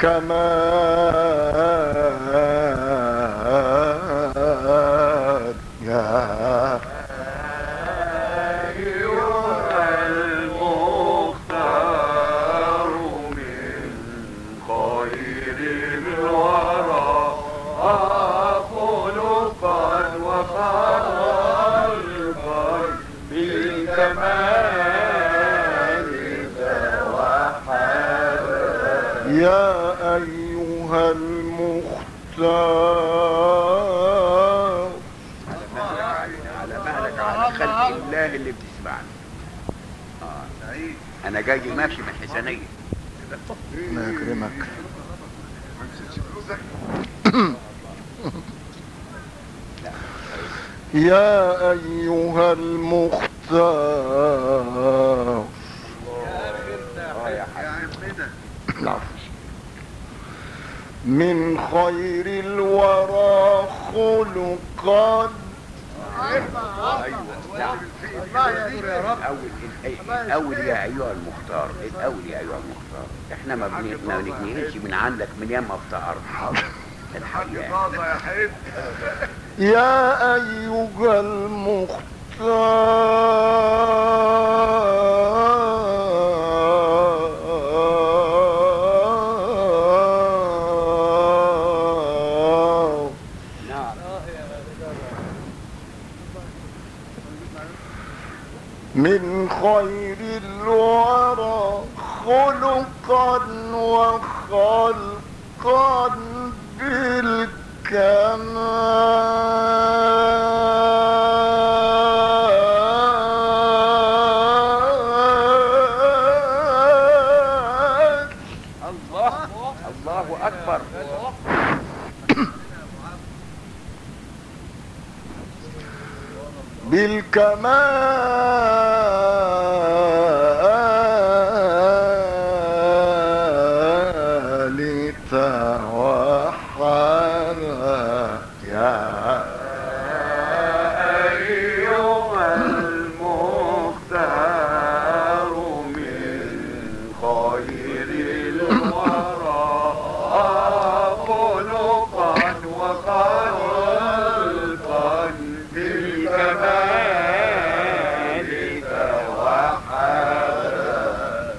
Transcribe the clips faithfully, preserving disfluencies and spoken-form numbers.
بالكمال يا أيها المختار من خير الورى خلقا وخلقا بالكمال توحد. يا أيها المختار على مهلك على خلق الله اللي بتسمعني. آه. انا جاي ماشي من حسنية. الله يكرمك. يا أيها المختار من خير الورى خلقا. الاول يا ايها المختار، الاول يا ايها المختار. احنا ما بنجنيش من عندك من ياما افتقرنا الحقيقة. يا أيها المختار من خير الورى خلقا وخلقا بالكمال. الله الله اكبر. بالكمال توحد. يا أيها المختار من خير الورى خلقا وخلقا بالكمال توحد.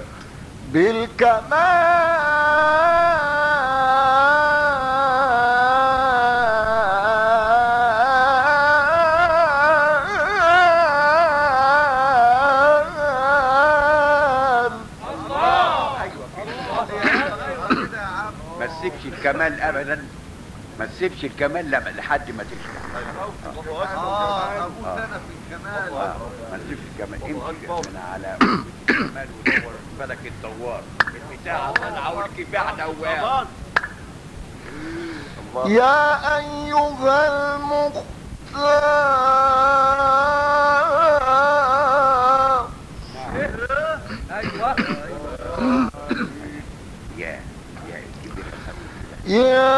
بالكمال. ما تسيبش الكمال ابدا، ما تسيبش الكمال لحد ما تشبع. اه ابوس انا في الكمال. آه. ما تسيبش الكمال، امشي من على الكمال ودور بالك الدوار البتاع طالعه والكفاح دوار. يا أيها المختار ايوه يا يا كبير يا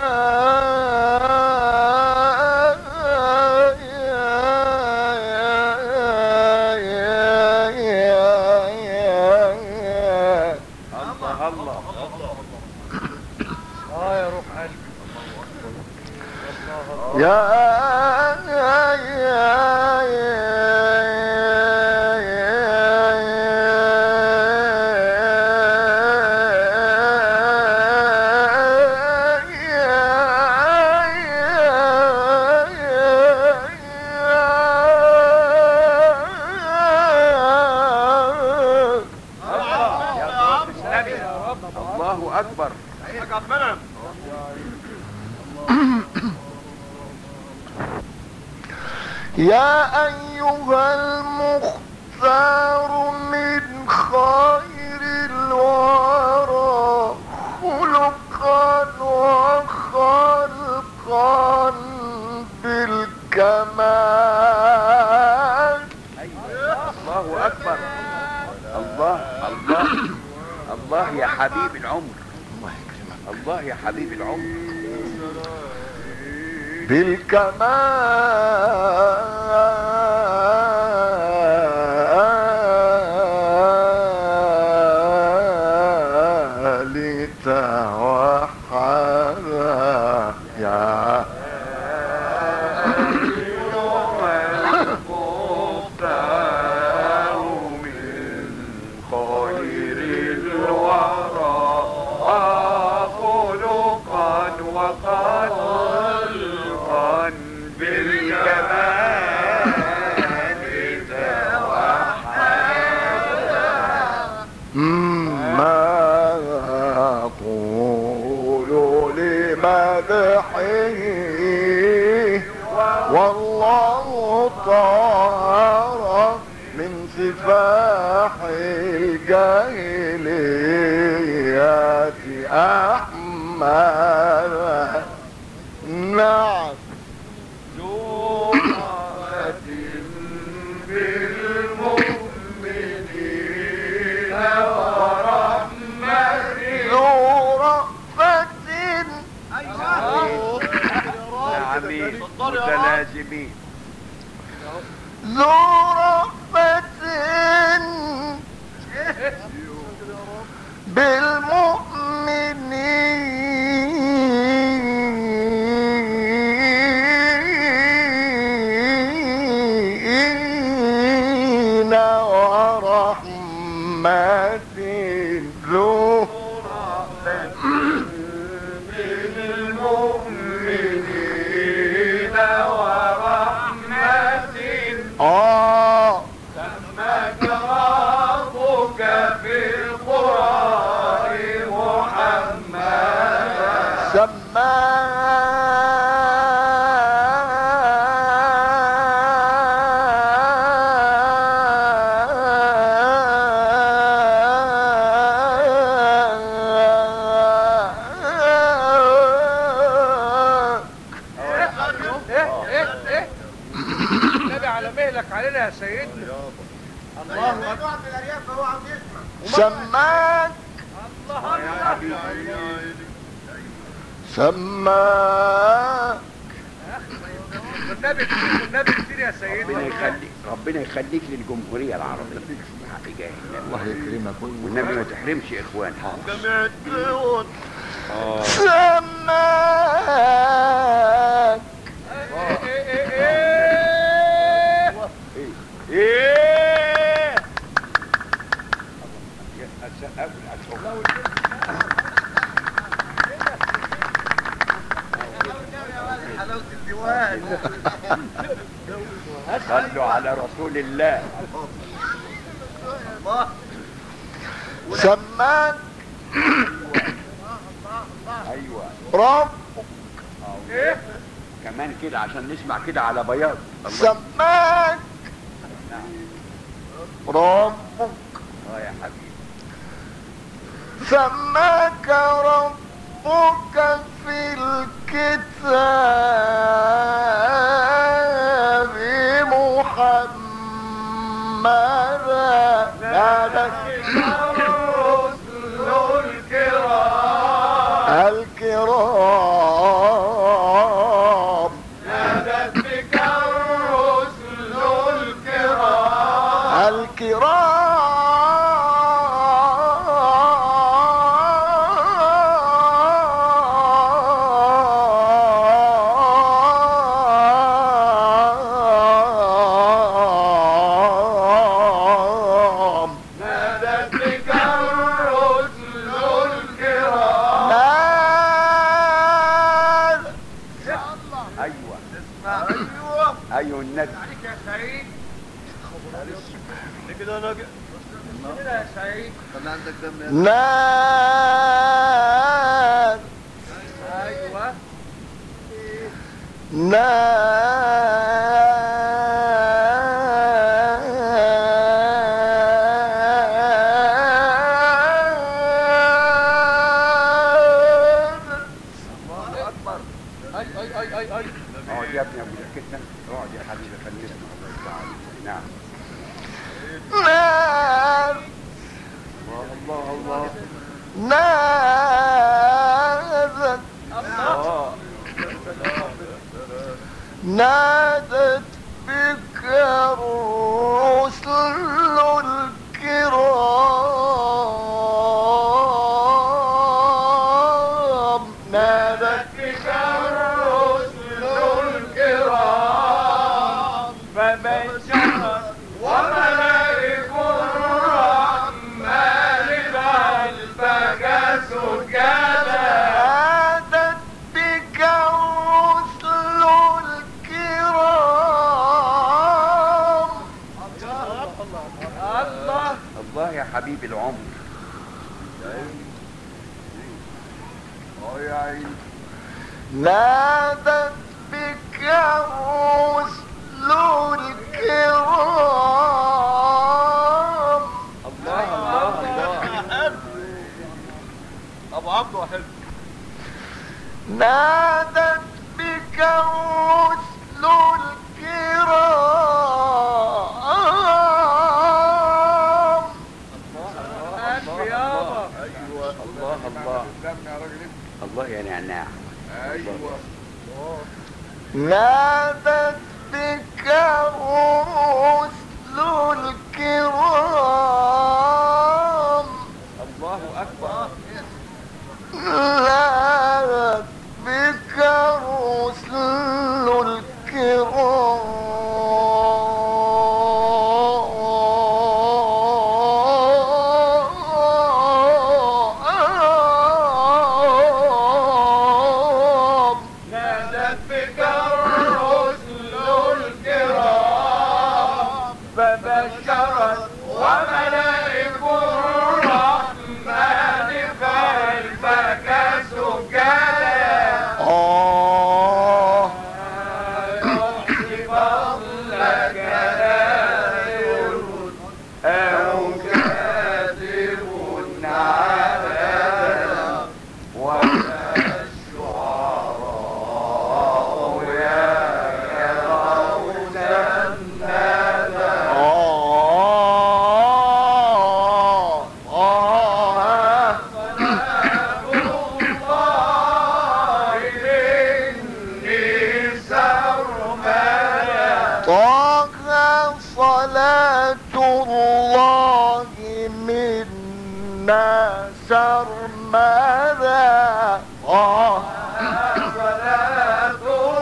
الله الله. اه يا روح قلبي. يا الله اكبر. يا أيها المختار من خير الورى خلقا وخلقا بالكمال. الله اكبر. الله الله الله يا حبيب العمر. الله يكرمك. الله يا حبيب العمر. بالكمال توحد. وحدا يا والله طهر من سفاح الجاهليات أحمد. نعم متلازمين ذو رأفة بالمؤمنين ورحمة ذو آه سماك ربك في القرآن محمدا علينا يا سيدنا. الله اكبر. سماك الله اكبر. سماك والنبي كتير والنبي كتير يا ربنا سيدنا. يخليك ربنا يخليك للجمهورية العربية حق جاهل. الله يكرمك والنبي ما تحرمش اخوان. جميع الدول سماك ايه حلاوة الديوان. صلوا على رسول الله. سماك ايوه رب ايه كمان كده عشان نسمع كده على بياض. سماك ربك اه يا حبيبي. سماك ربك في الكتاب محمدا نادت الرسل الكرام الكرام نادت بك الرسل الكرام الكرام ايوه النبي يا سعيد. كده انا كده يا سعيد. طلع عندك دم يا نار ايوه نار اكبر. اي اي اي اي اي اقعد يا ابني ابو جكتنا اقعد يا حبيبي فلسنا الله يرضى عليك. نعم نار الله الله نادت الله نادت بك الرسل نادت بك الرسل الكرام فبشرت وملائك الرحمن خلفك سجدا نادت بك الرسل الكرام. الله الله يا حبيب العمر. اه يا عيني نادت بك الرسل الكرام. الله الله الله ابو عبده حلو. نادت بك الرسل الكرام. ألف يابا. ايوه الله الله قدامنا يا راجل انت. الله يا نعناع. ايوه نادت بك الرسل الكرام. الله اكبر. نادت بك الرسل الكرام. نادت بك الرسل الكرام فبشرت وملائك الرحمن خلفك سجدا آه يحصي فضلك ناذر أو كاذب عبدا ولا الشعراء يكرهون الندى آه آه سلام الله إني سرمدا طه صلاة الله منا سرمدا. آه صلاة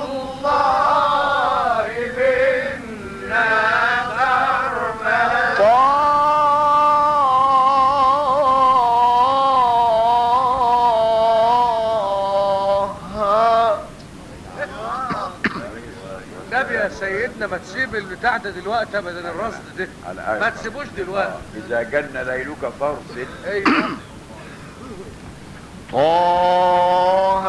الله منا سرمدا طه النبي يا سيدنا ما تسيب البتاع ده دلوقتي ابدا، الرصد ده على ما تسيبوش دلوقتي. اذا جن ليلك فارصد. ايوه طه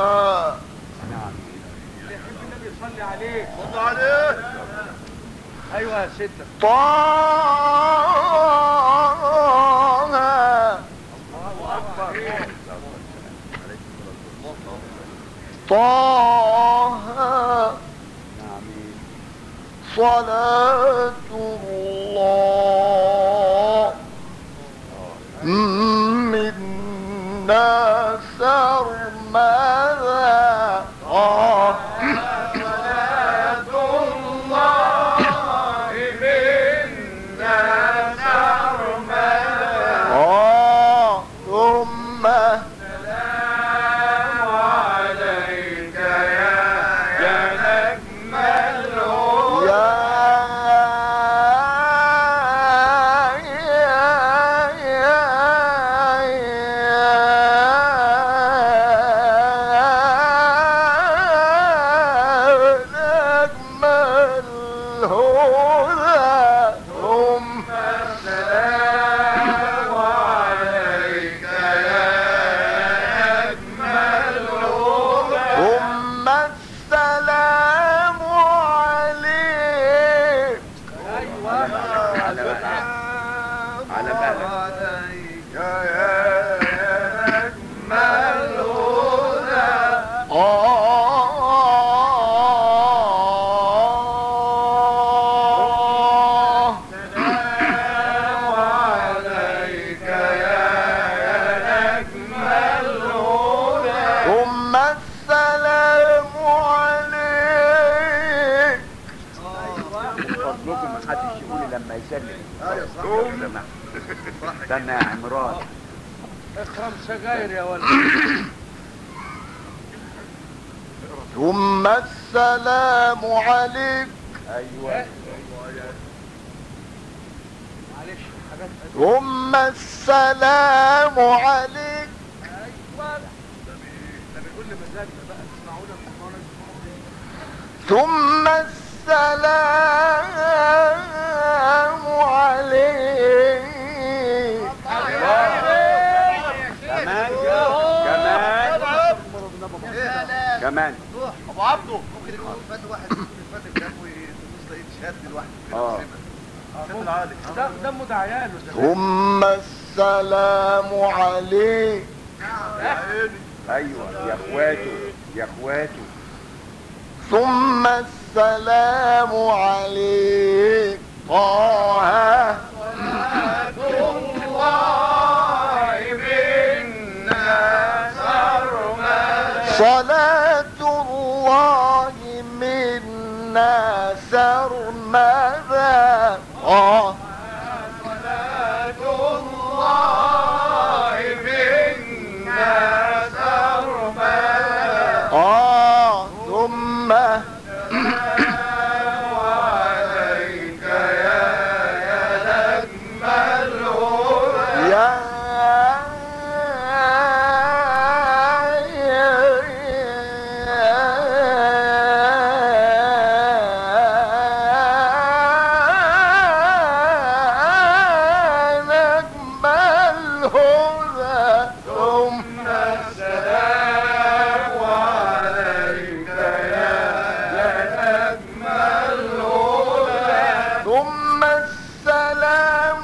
اللي يحب النبي يصلي عليه. صلوا عليه. ايوه يا ستة. طه طه صلاة الله منا سرمدا. آه صلاة الله منا سرمدا آه ثم السلام عليك يا يا نجم الهدى يا نجم الهدى. ثم السلام عليك يا نجم الهدى ثم السلام عليك. على بالك على بالك عليك يا نجم الهدى آه السلام عليك يا نجم الهدى ثم السلام عليك. من فضلكم ما حدش يقول لما يسلم. ايوه صح. لو سمحت. استنى يا عمران. اخرم سجاير يا ولد. ثم السلام عليك. ايوه. معلش حاجات ثم السلام عليك. ايوه ده بيقول لي مزاجنا بقى تسمعونا من خالص. ثم السلام عليك. كمان كمان كمان ابو عبده ممكن يكون فات واحد يكون فات الجنب ويدوس لاقيه شهاد لوحده اه شهاد العالي ده دمه ده عياله. ثم السلام عليك. ايوه يا اخواته يا اخواته. ثم السلام عليك طه. صلاة الله منا سرمدا. آه صلاة الله منا سرمدا. آه ثم عليك يا يا نجم الهدى. يا نجم الهدى. ثم السلام عليك يا نجم الهدى. ثم السلام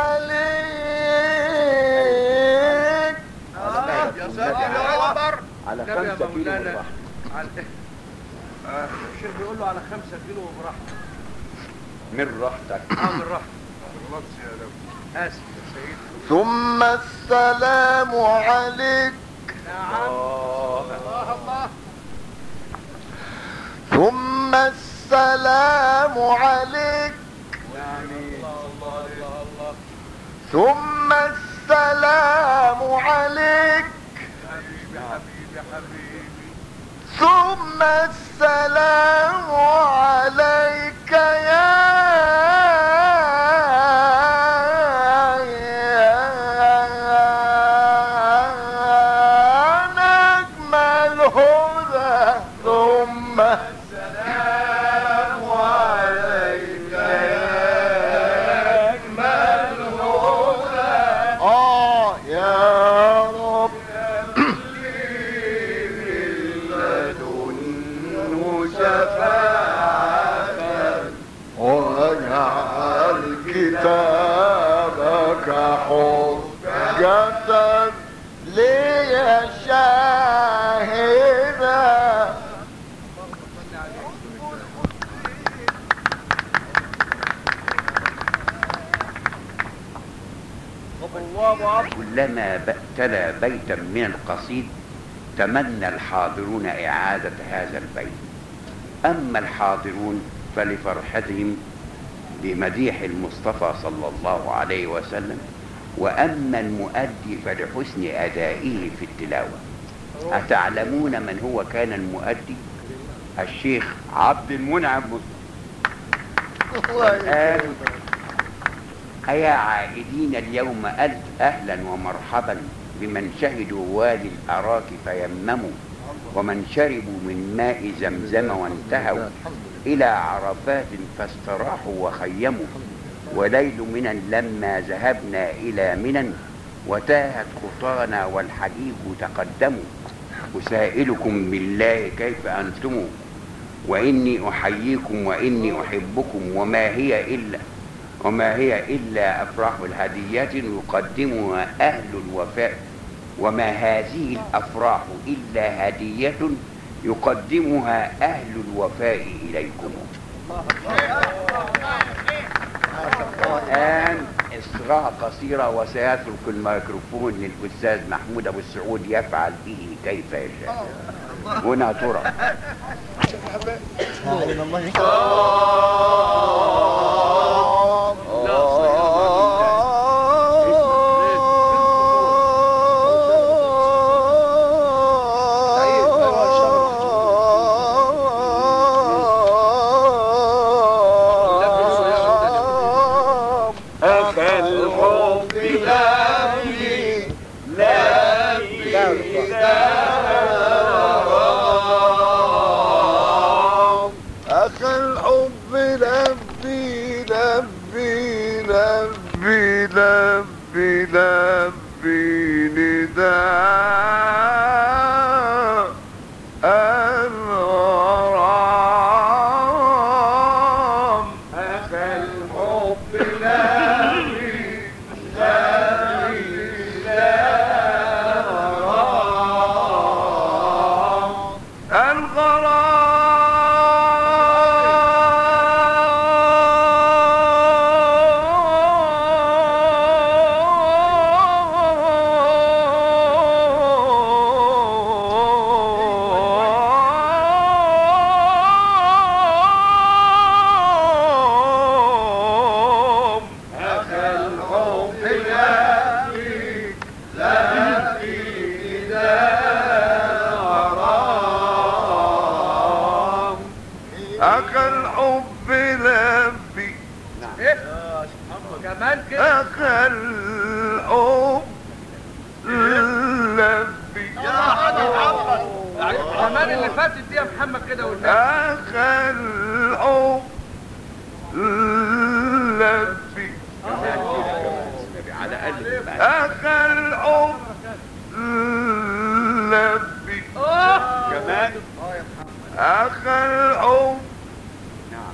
عليك. يا ساتر يا اكبر. على النبي يا خمسة كيلو مولانا. بالراحة. على- الشيخ بيقول له على خمسة كيلو وبراحته. من راحتك. اه بالراحة. غلطت يا لو. اسف يا سيدي. ثم السلام عليك. نعم. الله الله. ثم السلام عليك. ثم السلام عليك. حبيبي حبيبي حبيبي. ثم السلام عليك يا نجم الهدى. ثم السلام عليك يا نجم الهدى. آه يا رب شفاعة. واجعل كتابك حجة لي شاهدا. كلما ابتلى بيتا من القصيد تمنى الحاضرون إعادة هذا البيت. أما الحاضرون فلفرحتهم بمديح المصطفى صلى الله عليه وسلم، وأما المؤدي فلحسن أدائه في التلاوة. أتعلمون من هو كان المؤدي؟ الشيخ عبد المنعم مصطفى. الآن أيا عائدين اليوم ألف أهلا ومرحبا بمن شهدوا وادي الأراك فيمموا، ومن شربوا من ماء زمزم وانتهوا إلى عرفات فاستراحوا وخيموا، وليل منى لما ذهبنا إلى منى وتاهت خطانا والحديث تقدموا. أسائلكم بالله كيف أنتم وإني أحييكم وإني أحبكم، وما هي إلا وما هي إلا أفراح الهديات يقدمها أهل الوفاء، وما هذه الأفراح إلا هدية يقدمها أهل الوفاء إليكم. الآن إصغاء قصيرة وسيترك الميكروفون للأستاذ محمود أبو السعود يفعل به كيف يشاء. هنا ترى الحب لبي ايه كمان كده. اخ الحب لبي كمان اللي فاتت دي يا محمد كده والنبي. اخ الحب لبي على الاقل اخ الحب لبي كمان اخ الحب نعم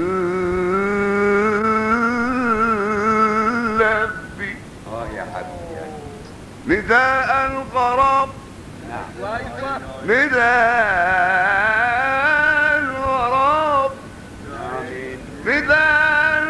لبي اه يا حبيبي نداء الغرام نعم ايوه نداء الغرام آمين. نداء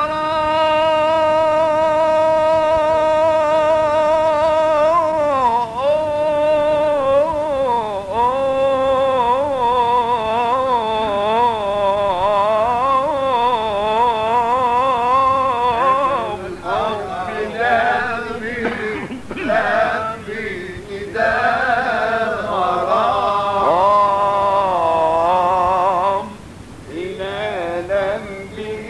الغرام إلى ذنبه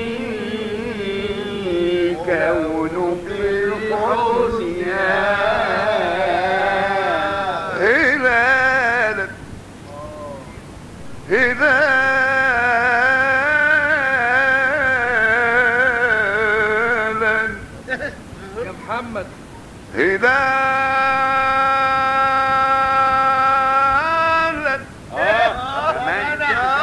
الكون بالحسنى هلالا هلالا يا محمد. هلالا كمان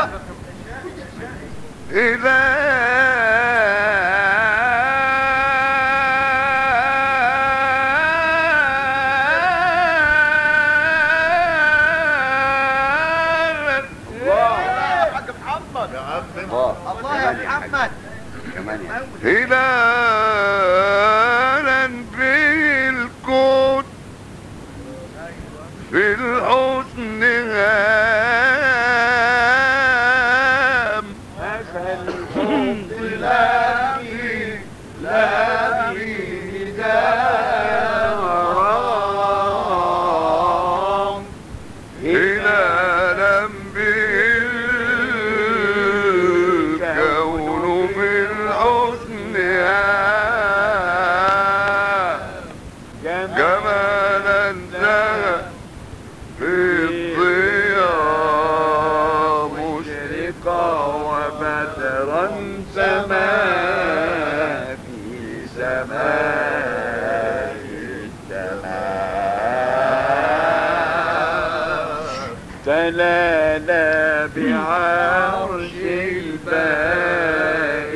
الله يا محمد. كمان يا هلالا بالكون في الحسن هام الحب لبي لبي نداء غرام هلالا بالكون بالحسن هام جمالا انتهى في الضياء مشرقا وبدرا سما في سماء السماء تلالا بعرش الباء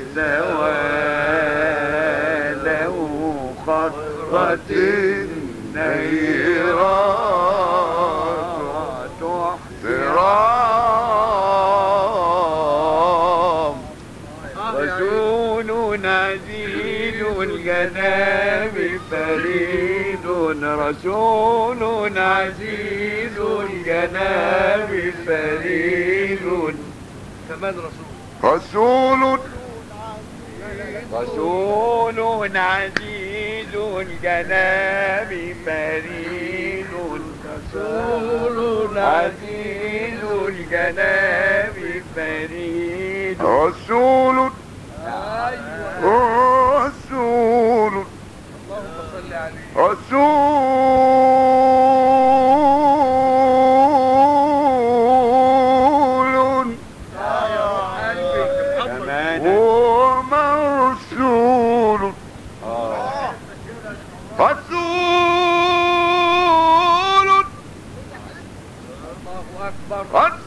زواله خطرة النيرات احترام رسول عزيز الجناب فريد رسول عزيز الجناب فريد كمان رسول. رسول رسول عزيز الجناب فريد رسول عزيز الجناب فريد رسول رسول اللهم صل عليه. رسول كمان ومرسول اه رسول الله اكبر.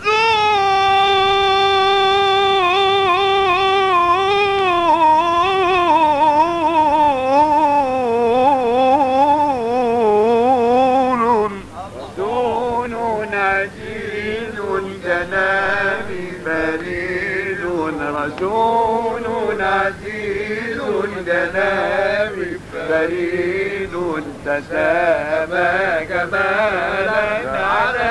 رسول رسول عزيز الجناب فريد رسول عزيز الجناب فريد تسامى جمالا على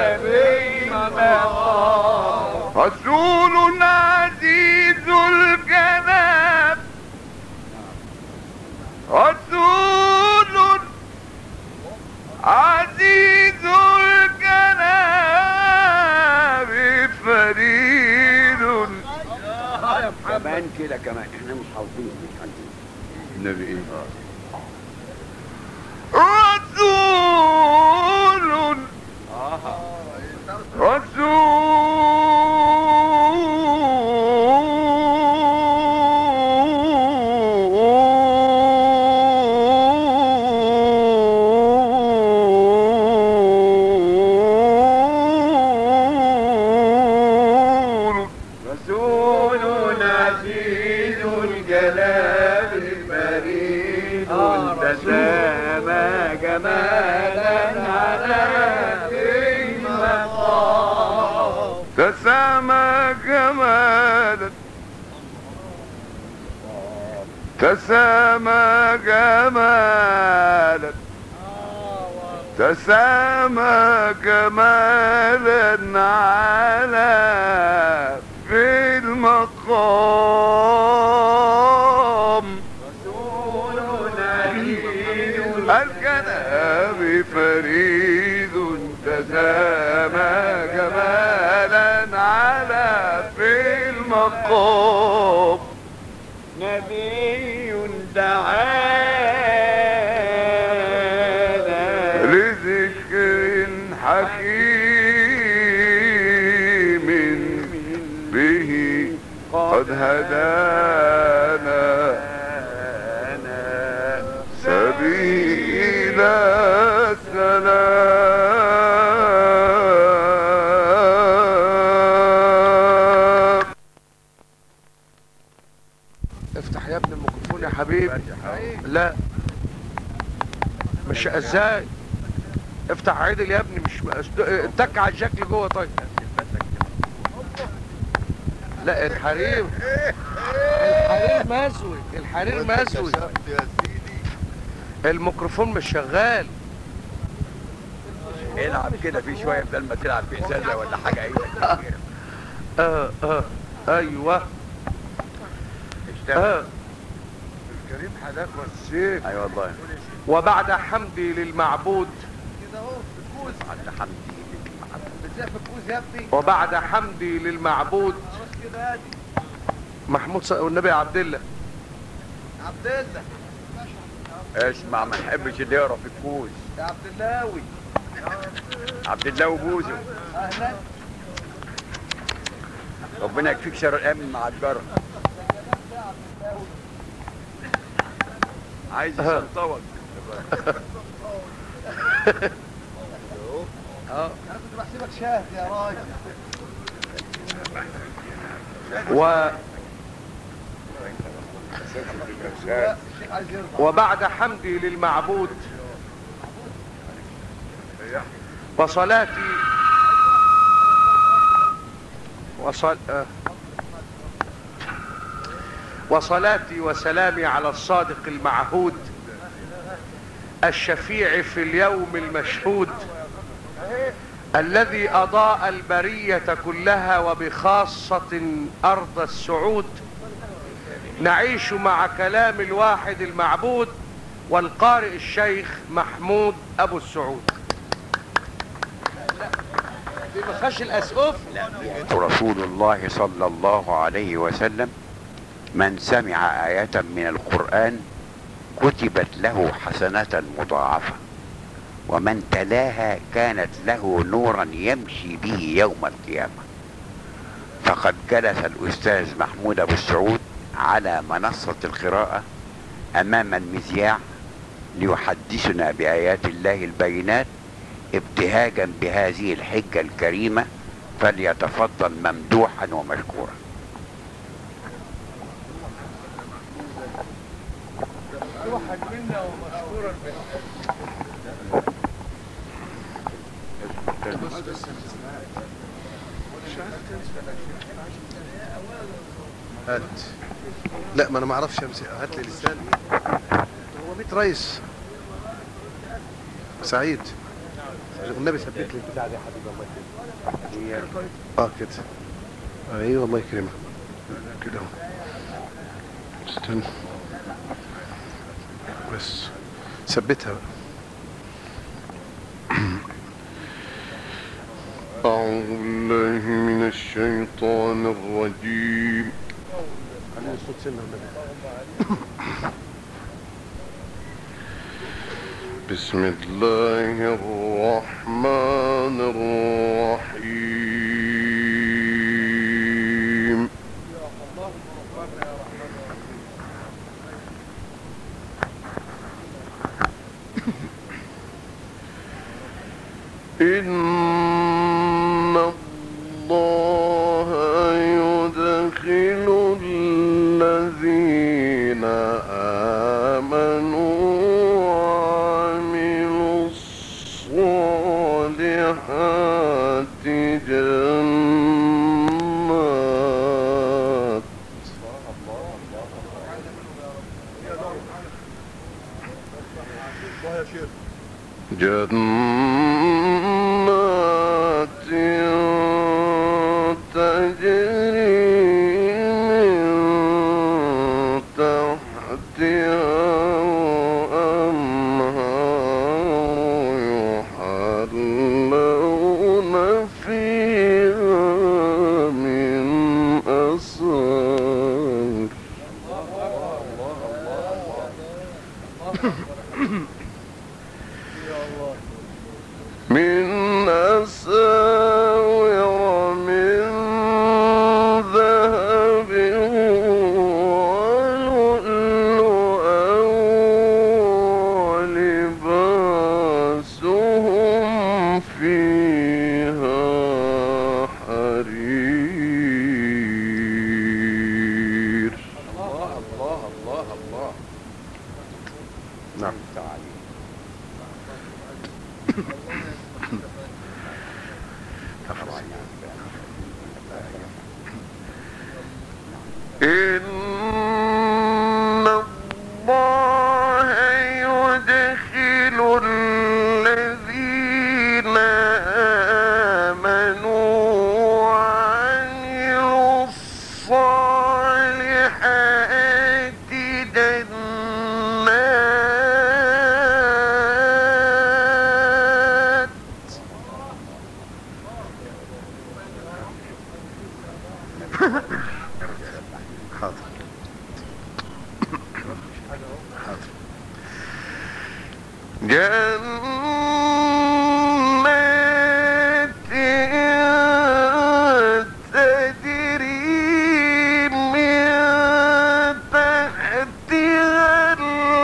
بيمقام رسول عزيز الجناب رسول عزيز الجناب فريد كده كمان احنا مش حافظين مش عارفين النبي ايه رسول رسول رسول عزيز الجلال فريد تسامى جمالا على المقام تسامى جمالا تسامى جمالا تسامى جمالا على في المقام الكلام فريد تسامى جمالا على في المقام نبي دعانا لذكر حكيم به قد هدانا سبيل السلام. افتح يا ابني الميكروفون يا حبيبي. لا مش ازاي افتح عدل يا ابني مش اتك على الشكل جوه. طيب لا الحرير الحرير مسوي الحرير مسوي الميكروفون مش شغال. العب كده في شويه بدل ما تلعب في ازازه ولا حاجه ايدك كبيره. اه اه ايوه اشتغل اه الكريم حداك والسيف. اي والله. وبعد حمدي للمعبود كده اهو في الكوز عند حمدي بتزاح في الكوز يا ابني. وبعد حمدي للمعبود خلاص كده ادي محمود ص... والنبي عبد الله عبد الله اسمع ما نحبش اللي يقرا في الكوز. يا عبد اللاوي عبد الله وبوزه اهلا. ربنا يكفيك شر الامن مع الجرة. عايز يسلطوك. انا كنت بحسبك شاهد يا راجل. و... الشيخ عايز يرضى. وبعد حمدي للمعبود وصلاتي وصل... آه. وصلاتي وسلامي على الصادق المعهود الشفيع في اليوم المشهود الذي أضاء البرية كلها وبخاصة أرض السعود. نعيش مع كلام الواحد المعبود والقارئ الشيخ محمود أبو السعود. بمخش الأسقف. رسول الله صلى الله عليه وسلم من سمع آية من القرآن كتبت له حسنة مضاعفة ومن تلاها كانت له نورا يمشي به يوم القيامة. فقد جلس الأستاذ محمود أبو السعود على منصة القراءة أمام المذياع ليحدثنا بآيات الله البينات ابتهاجا بهذه الحجة الكريمة، فليتفضل ممدوحا ومشكورا. واحد منا ومشكورا هات. لا ما انا ما اعرفش امسك. هات لي لسان. هو بيت رئيس سعيد النبي ثبت لي البتاع دي يا حبيبي الله يكرمك. اه كده ايوه الله يكرمك كده اهو. استنى بس ثبتها بقى. أعوذ بالله من الشيطان الرجيم. خليني الصوت سنة والنبي. بسم الله الرحمن الرحيم. إن الله يدخل الذين آمنوا وعملوا الصالحات جنات جنات تجري من تحتها وأنهار يحلون فيها من أساور من أساور من ذهب ولؤلؤا ولباسهم فيها حرير. الله الله الله الله. نعم. تعالي. إن الله يدخل الذين آمنوا وعملوا الصالحات جنات حاضر حاضر. جنات تجري من تحتها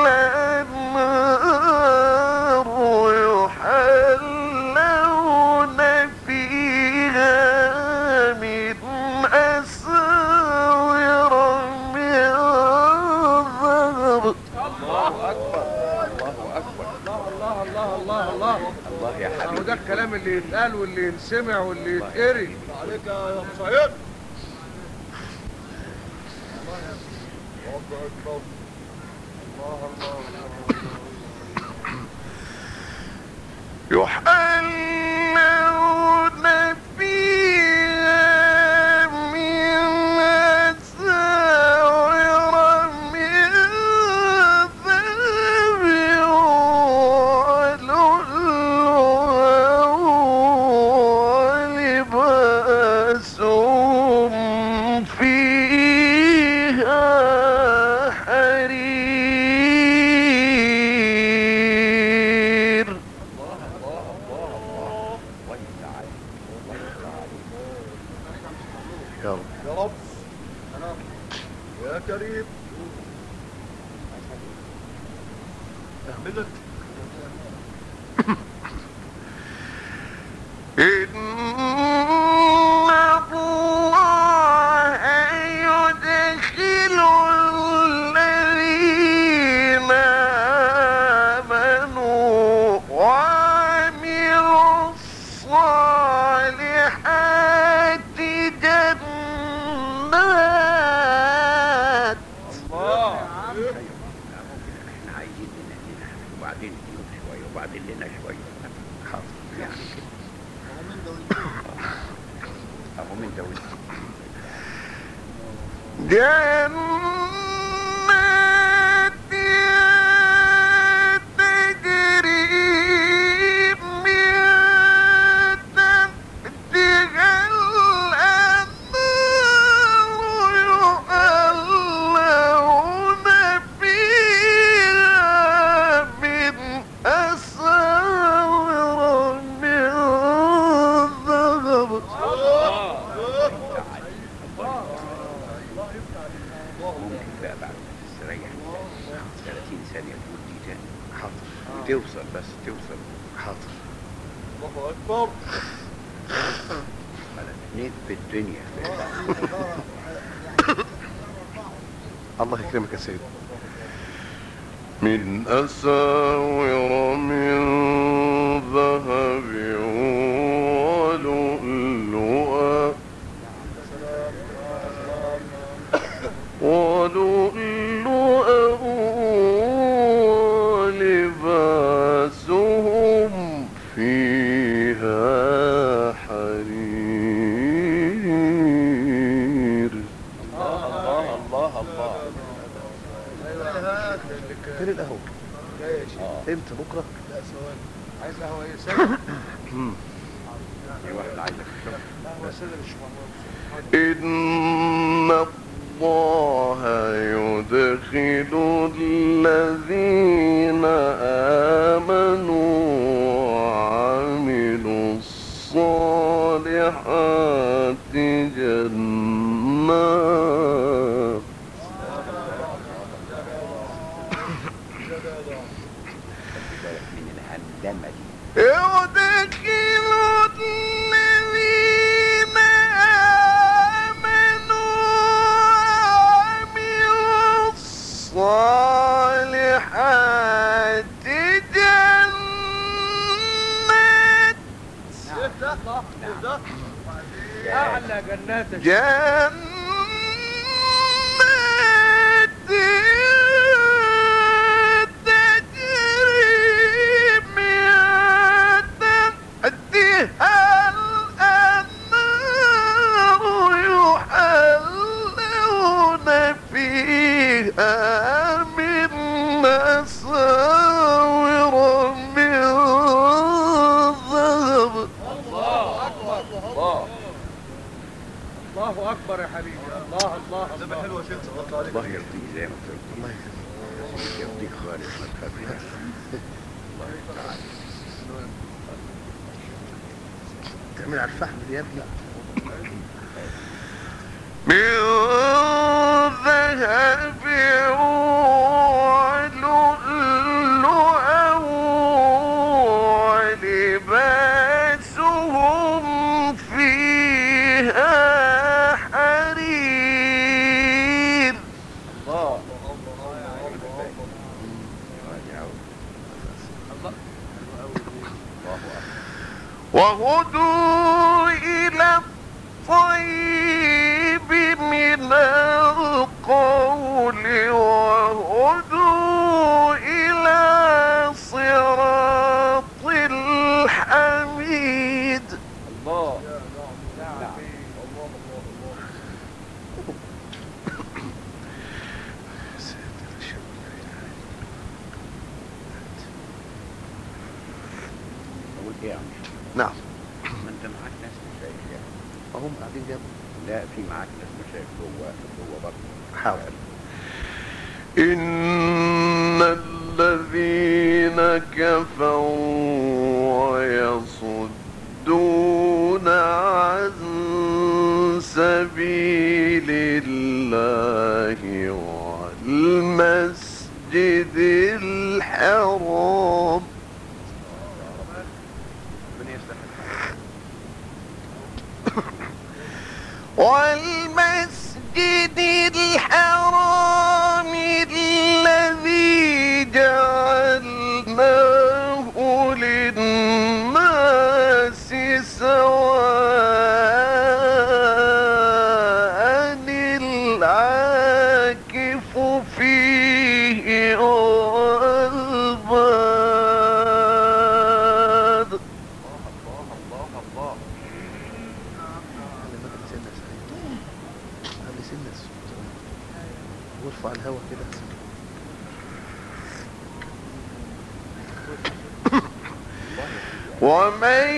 الأنهار يحلون فيها من أساور من ذهب. الله أكبر الله أكبر. الله الله الله الله الله. الله يا اهو حبيبي. ده الكلام اللي يتقال واللي ينسمع واللي يتقري. عليك يا ابو سعيد. يحلون فيها من أساور من ذهب ولؤلؤا ولباسهم فيها حرير. يا رب يا رب يا كريم احمدك. إن الله يدخل الذين آمنوا وعملوا الصالحات جنات. الله. احنا عايزين لنا لنا وبعدين لنا شويه وبعدين لنا شويه. حاضر يعني كده. اهو من دولة. جنات تجري من تحتها الأنهار يحلون نيت في الدنيا. الله يكرمك يا سيدي. من أساور من ذهب ولؤلؤا ولؤلؤا ولباسهم فيها حرير. الله الله الله. فين القهوة؟ امتى بكرة؟ لا ثواني. عايز قهوه ايه ساكت؟ في واحد عايزك تشوف. بس انا مش مهم. إن الله يدخل الذين آمنوا وعملوا الصالحات جنات من الهندمة دي. يدخل الذين آمنوا وعملوا الصالحات جنات اعلى جنات الشرق. جنات تجري من تحتها الأنهار يحلون فيها من أساور من ذهب. الله اكبر. الله الله اكبر يا حبيبي. الله الله ده الله. حلوه شيخ الله عليك. الله يرضيك زي ما ترضي. الله يكرمك. يرضيك خالص ما تخافش. الله تعالى. تعمل على الفحم دي يا ابني. من ذهب ولؤلؤا ولباسهم فيها حرير. الله. وهدوا إلى الطيب من القول وهدوا إلى صراط الحميد. الله. أقول إيه يا عم؟ نعم. ما أنت معاك ناس مشايخ يعني. هم قاعدين جنبي. لا في معاك ناس مشايخ جوه جوه برضه. حاضر. إن الذين كفروا ويصدون عن سبيل الله والمسجد الحرام والمسجد الحرام الذي جعلناه للناس سواء العاكف فيه والباد. وارفع الهواء كده. ومن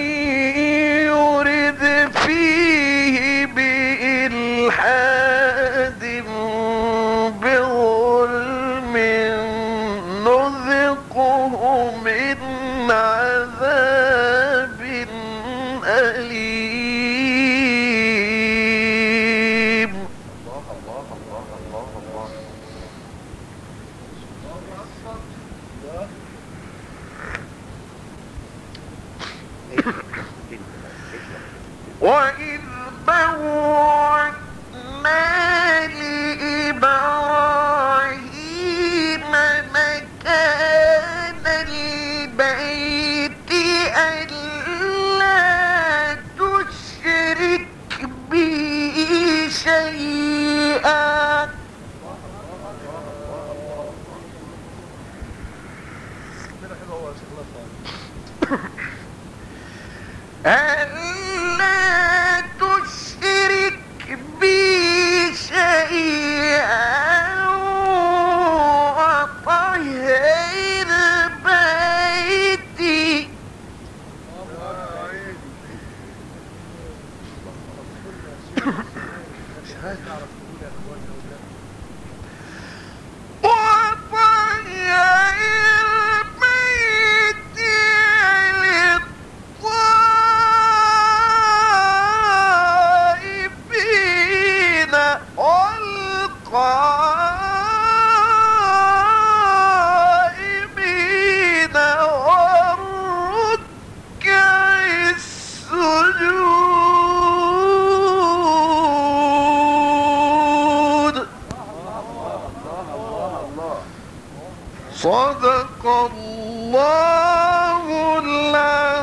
يرد فيه بإلحاد بظلم نذقه من عذاب أليم. الله الله الله الله الله. ايه وإذ بوأنا لإبراهيم مكان البيت ألا تشرك بي شيئا ألا تشرك بي شيئا وطهر بيتي والقائمين والركع السجود. صدق الله العظيم.